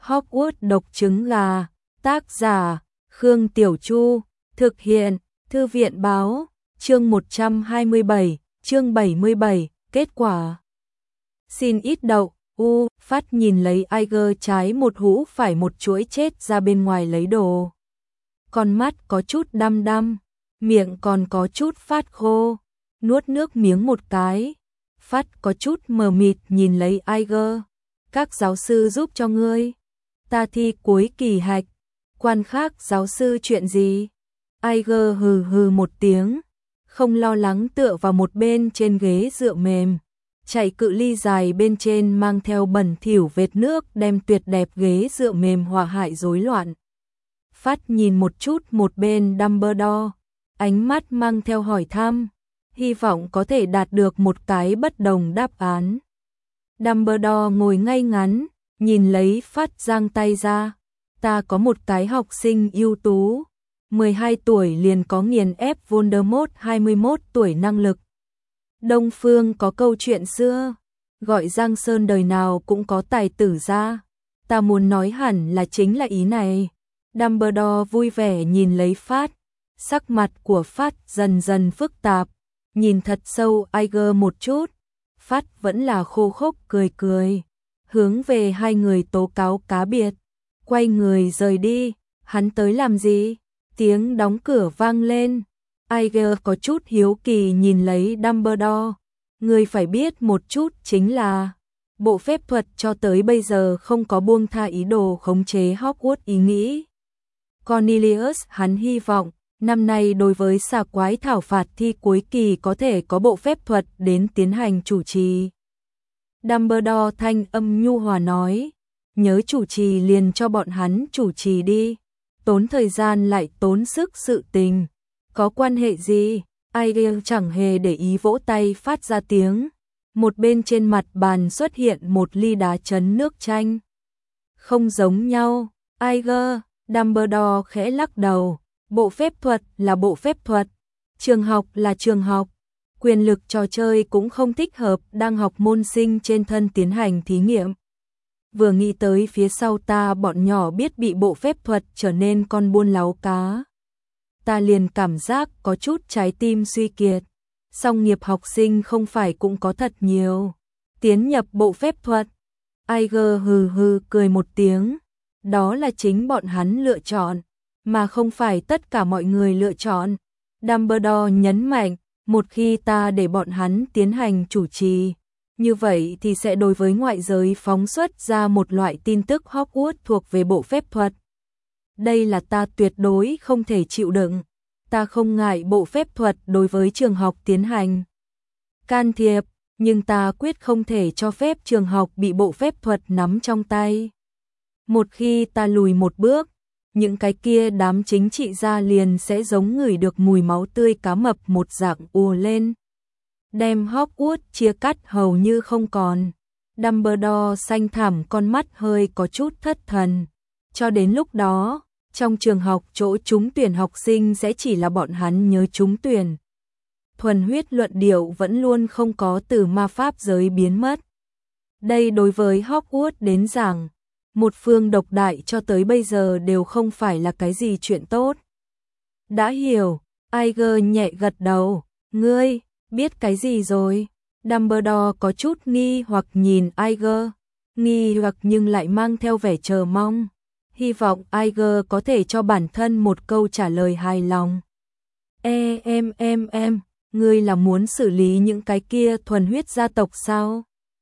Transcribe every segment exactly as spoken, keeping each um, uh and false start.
Hogwarts độc trứng gà, tác giả, Khương Tiểu Chu, thực hiện, Thư viện báo, chương một trăm hai mươi bảy, chương bảy mươi bảy, kết quả. Xin ít đậu, u, Phát nhìn lấy Iger trái một hũ phải một chuỗi chết ra bên ngoài lấy đồ. Con mắt có chút đăm đăm, miệng còn có chút phát khô, nuốt nước miếng một cái. Phát có chút mờ mịt nhìn lấy Iger. Các giáo sư giúp cho ngươi. Ta thi cuối kỳ hạch. Quan khác giáo sư chuyện gì? Iger hừ hừ một tiếng, không lo lắng tựa vào một bên trên ghế dựa mềm. Chạy cự ly dài bên trên mang theo bẩn thỉu vệt nước đem tuyệt đẹp ghế dựa mềm hòa hại rối loạn. Phát nhìn một chút một bên Dumbledore, ánh mắt mang theo hỏi thăm, hy vọng có thể đạt được một cái bất đồng đáp án. Dumbledore ngồi ngay ngắn, nhìn lấy Phát giang tay ra. Ta có một cái học sinh ưu tú, mười hai tuổi liền có nghiền ép Voldemort hai mươi mốt tuổi năng lực. Đông Phương có câu chuyện xưa, gọi Giang Sơn đời nào cũng có tài tử ra. Ta muốn nói hẳn là chính là ý này. Dumbledore vui vẻ nhìn lấy Phát, sắc mặt của Phát dần dần phức tạp, nhìn thật sâu Iger một chút. Phát vẫn là khô khốc cười cười, hướng về hai người tố cáo cá biệt, quay người rời đi. Hắn tới làm gì? Tiếng đóng cửa vang lên. Iger có chút hiếu kỳ nhìn lấy Dumbledore. Người phải biết một chút chính là bộ phép thuật cho tới bây giờ không có buông tha ý đồ khống chế Hogwarts ý nghĩ. Cornelius hắn hy vọng năm nay đối với xà quái thảo phạt thi cuối kỳ có thể có bộ phép thuật đến tiến hành chủ trì. Dumbledore thanh âm nhu hòa nói, nhớ chủ trì liền cho bọn hắn chủ trì đi, tốn thời gian lại tốn sức sự tình, có quan hệ gì? Iger chẳng hề để ý vỗ tay phát ra tiếng, một bên trên mặt bàn xuất hiện một ly đá chấn nước chanh. Không giống nhau, Iger. Dumbledore khẽ lắc đầu, bộ phép thuật là bộ phép thuật, trường học là trường học, quyền lực trò chơi cũng không thích hợp đang học môn sinh trên thân tiến hành thí nghiệm. Vừa nghĩ tới phía sau ta bọn nhỏ biết bị bộ phép thuật trở nên con buôn láo cá, ta liền cảm giác có chút trái tim suy kiệt. Song nghiệp học sinh không phải cũng có thật nhiều tiến nhập bộ phép thuật. Iger hừ hừ cười một tiếng. Đó là chính bọn hắn lựa chọn, mà không phải tất cả mọi người lựa chọn. Dumbledore nhấn mạnh, một khi ta để bọn hắn tiến hành chủ trì, như vậy thì sẽ đối với ngoại giới phóng xuất ra một loại tin tức Hogwarts thuộc về bộ phép thuật. Đây là ta tuyệt đối không thể chịu đựng. Ta không ngại bộ phép thuật đối với trường học tiến hành can thiệp, nhưng ta quyết không thể cho phép trường học bị bộ phép thuật nắm trong tay. Một khi ta lùi một bước, những cái kia đám chính trị gia liền sẽ giống ngửi được mùi máu tươi cá mập một dạng ùa lên, đem Hogwarts chia cắt hầu như không còn. Dumbledore xanh thẳm con mắt hơi có chút thất thần. Cho đến lúc đó, trong trường học chỗ trúng tuyển học sinh sẽ chỉ là bọn hắn nhớ trúng tuyển. Thuần huyết luận điệu vẫn luôn không có từ ma pháp giới biến mất. Đây đối với Hogwarts đến giảng, một phương độc đại cho tới bây giờ đều không phải là cái gì chuyện tốt. Đã hiểu, Iger nhẹ gật đầu, ngươi biết cái gì rồi? Dumbledore có chút nghi hoặc nhìn Iger, nghi hoặc nhưng lại mang theo vẻ chờ mong, hy vọng Iger có thể cho bản thân một câu trả lời hài lòng. E em em em, ngươi là muốn xử lý những cái kia thuần huyết gia tộc sao?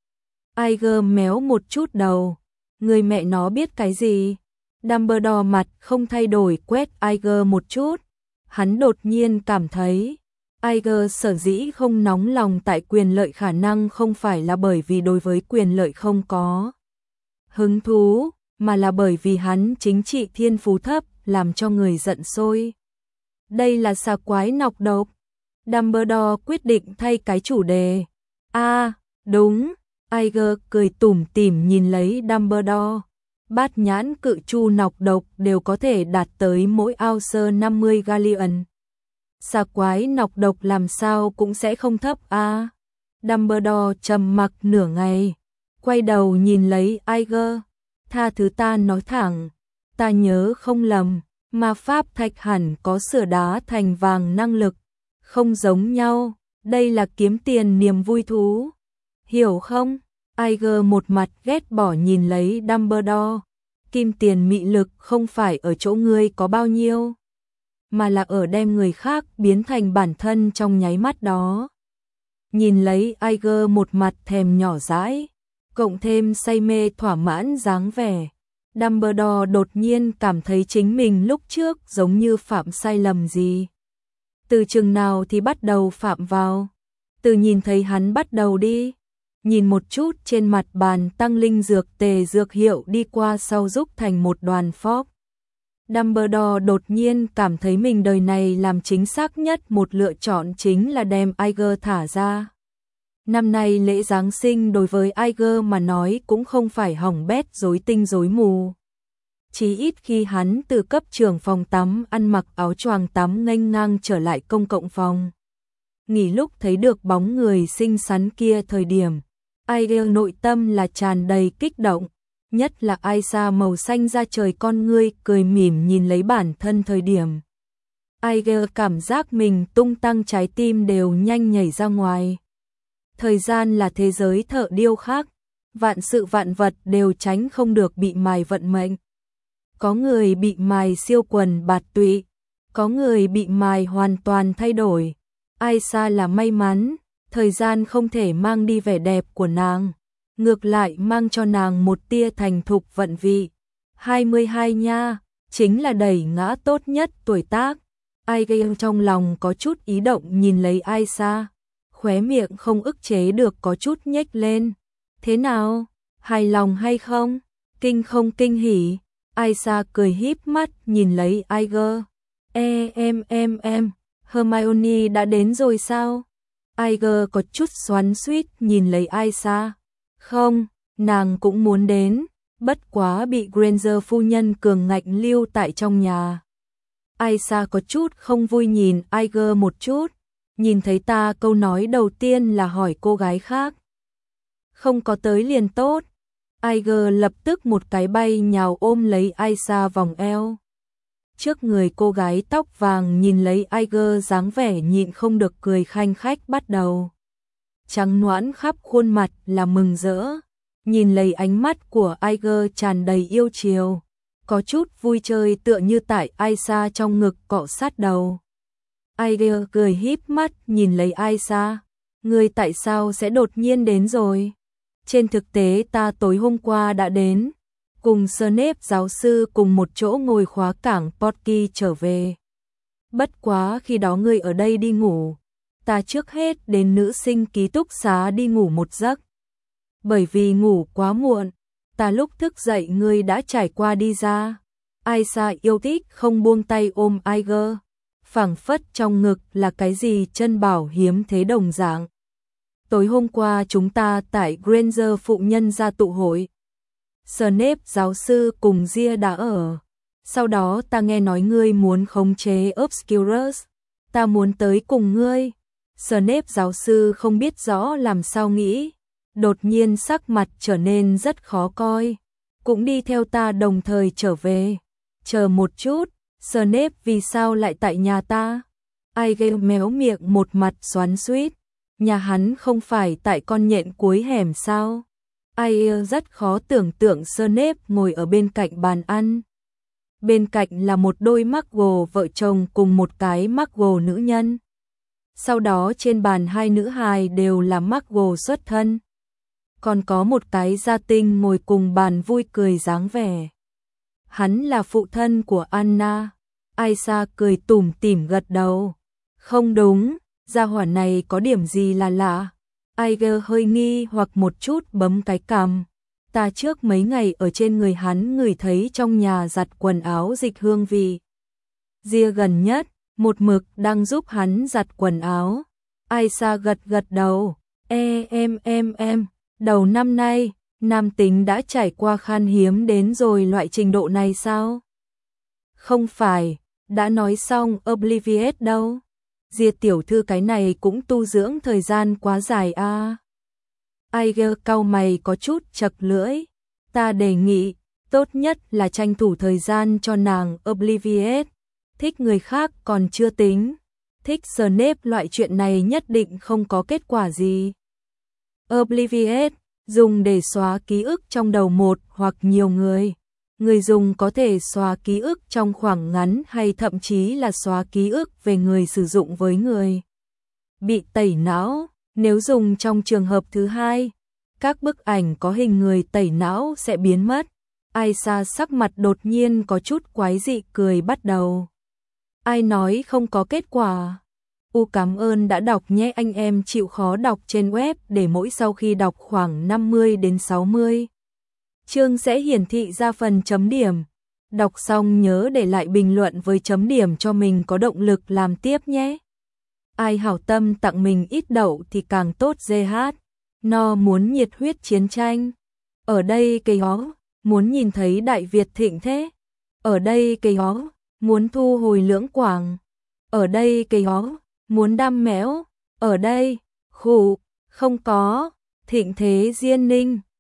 Iger méo một chút đầu. Người mẹ nó biết cái gì? Dumbledore mặt không thay đổi quét Iger một chút. Hắn đột nhiên cảm thấy Iger sở dĩ không nóng lòng tại quyền lợi khả năng không phải là bởi vì đối với quyền lợi không có hứng thú, mà là bởi vì hắn chính trị thiên phú thấp làm cho người giận sôi. Đây là xà quái nọc độc. Dumbledore quyết định thay cái chủ đề. A, à, đúng. Iger cười tủm tỉm nhìn lấy Dumbledore. Bát nhãn cự chu nọc độc đều có thể đạt tới mỗi ounce năm mươi galleon. Xà quái nọc độc làm sao cũng sẽ không thấp a. À. Dumbledore trầm mặc nửa ngày, quay đầu nhìn lấy Iger. tha thứ ta nói thẳng, ta nhớ không lầm, ma pháp thạch hẳn có sửa đá thành vàng năng lực, không giống nhau, đây là kiếm tiền niềm vui thú, hiểu không? Iger một mặt ghét bỏ nhìn lấy Dumbledore, kim tiền mị lực không phải ở chỗ ngươi có bao nhiêu, mà là ở đem người khác biến thành bản thân trong nháy mắt đó. Nhìn lấy Iger một mặt thèm nhỏ dãi, cộng thêm say mê thỏa mãn dáng vẻ, Dumbledore đột nhiên cảm thấy chính mình lúc trước giống như phạm sai lầm gì. Từ chừng nào thì bắt đầu phạm vào? Từ nhìn thấy hắn bắt đầu đi. Nhìn một chút trên mặt bàn tăng linh dược tề dược hiệu đi qua sau giúp thành một đoàn phóc. Dumbledore đột nhiên cảm thấy mình đời này làm chính xác nhất một lựa chọn chính là đem Iger thả ra. Năm nay lễ Giáng sinh đối với Iger mà nói cũng không phải hỏng bét rối tinh rối mù. Chí ít khi hắn từ cấp trưởng phòng tắm ăn mặc áo choàng tắm nghênh ngang trở lại công cộng phòng. Nghỉ lúc thấy được bóng người xinh xắn kia thời điểm, Iger nội tâm là tràn đầy kích động, nhất là Aisa màu xanh da trời con ngươi cười mỉm nhìn lấy bản thân thời điểm. Iger cảm giác mình tung tăng trái tim đều nhanh nhảy ra ngoài. Thời gian là thế giới thợ điêu khắc, vạn sự vạn vật đều tránh không được bị mài vận mệnh. Có người bị mài siêu quần bạt tụy, có người bị mài hoàn toàn thay đổi. Aisa là may mắn, thời gian không thể mang đi vẻ đẹp của nàng, ngược lại mang cho nàng một tia thành thục vận vị. hai mươi hai nha, chính là đẩy ngã tốt nhất tuổi tác. Iger trong lòng có chút ý động nhìn lấy Aisa, khóe miệng không ức chế được có chút nhếch lên. Thế nào? Hài lòng hay không? Kinh không kinh hỉ? Aisa cười híp mắt nhìn lấy Iger. E em em em, Hermione đã đến rồi sao? Iger có chút xoắn xuýt nhìn lấy Aisa. Không, nàng cũng muốn đến, bất quá bị Granger phu nhân cường ngạnh lưu tại trong nhà. Aisa có chút không vui nhìn Iger một chút, nhìn thấy ta câu nói đầu tiên là hỏi cô gái khác. Không có tới liền tốt. Iger lập tức một cái bay nhào ôm lấy Aisa vòng eo. Trước người cô gái tóc vàng nhìn lấy Iger dáng vẻ nhịn không được cười khanh khách bắt đầu. Trắng nõn khắp khuôn mặt là mừng rỡ, nhìn lấy ánh mắt của Iger tràn đầy yêu chiều, có chút vui chơi tựa như tại Aisa trong ngực cọ sát đầu. Iger cười híp mắt nhìn lấy Aisa, ngươi tại sao sẽ đột nhiên đến rồi? Trên thực tế ta tối hôm qua đã đến, cùng Snape giáo sư cùng một chỗ ngồi khóa cảng Porky trở về. Bất quá khi đó ngươi ở đây đi ngủ, ta trước hết đến nữ sinh ký túc xá đi ngủ một giấc. Bởi vì ngủ quá muộn, ta lúc thức dậy ngươi đã trải qua đi ra. Aisa yêu thích không buông tay ôm Iger, phảng phất trong ngực là cái gì chân bảo hiếm thế đồng dạng. Tối hôm qua chúng ta tại Granger phụ nhân gia tụ hội. Snape giáo sư cùng Gia đã ở. Sau đó ta nghe nói ngươi muốn khống chế Obscurus. Ta muốn tới cùng ngươi. Snape giáo sư không biết rõ làm sao nghĩ. Đột nhiên sắc mặt trở nên rất khó coi. Cũng đi theo ta đồng thời trở về. Chờ một chút, Snape vì sao lại tại nhà ta? Iger méo miệng một mặt xoắn xuýt. Nhà hắn không phải tại con nhện cuối hẻm sao? Iger rất khó tưởng tượng Snape ngồi ở bên cạnh bàn ăn. Bên cạnh là một đôi Muggle vợ chồng cùng một cái Muggle nữ nhân. Sau đó trên bàn hai nữ hài đều là Muggle xuất thân. Còn có một cái gia tinh ngồi cùng bàn vui cười dáng vẻ. Hắn là phụ thân của Anna. Aisa cười tủm tỉm gật đầu. Không đúng, gia hỏa này có điểm gì là lạ. Iger hơi nghi hoặc một chút bấm cái cằm. Ta trước mấy ngày ở trên người hắn ngửi thấy trong nhà giặt quần áo dịch hương vị. Gia gần nhất, một mực đang giúp hắn giặt quần áo. Aisa gật gật đầu. E em em em, đầu năm nay, nam tính đã trải qua khan hiếm đến rồi loại trình độ này sao? Không phải, đã nói xong Oblivious đâu. Gia tiểu thư cái này cũng tu dưỡng thời gian quá dài a. À. Iger cau mày có chút chật lưỡi. Ta đề nghị, tốt nhất là tranh thủ thời gian cho nàng Obliviate. Thích người khác còn chưa tính, thích Snape loại chuyện này nhất định không có kết quả gì. Obliviate, dùng để xóa ký ức trong đầu một hoặc nhiều người. Người dùng có thể xóa ký ức trong khoảng ngắn hay thậm chí là xóa ký ức về người sử dụng với người bị tẩy não. Nếu dùng trong trường hợp thứ hai, các bức ảnh có hình người tẩy não sẽ biến mất. Aisha sắc mặt đột nhiên có chút quái dị cười bắt đầu. Ai nói không có kết quả? U cảm ơn đã đọc nhé, anh em chịu khó đọc trên web để mỗi sau khi đọc khoảng năm mươi đến sáu mươi chương sẽ hiển thị ra phần chấm điểm. Đọc xong nhớ để lại bình luận với chấm điểm cho mình có động lực làm tiếp nhé. Ai hảo tâm tặng mình ít đậu thì càng tốt. giê hát No muốn nhiệt huyết chiến tranh. Ở đây cây hó, muốn nhìn thấy Đại Việt thịnh thế. Ở đây cây hó, muốn thu hồi Lưỡng Quảng. Ở đây cây hó, muốn đam méo. Ở đây, khủ, không có, thịnh thế Diên Ninh.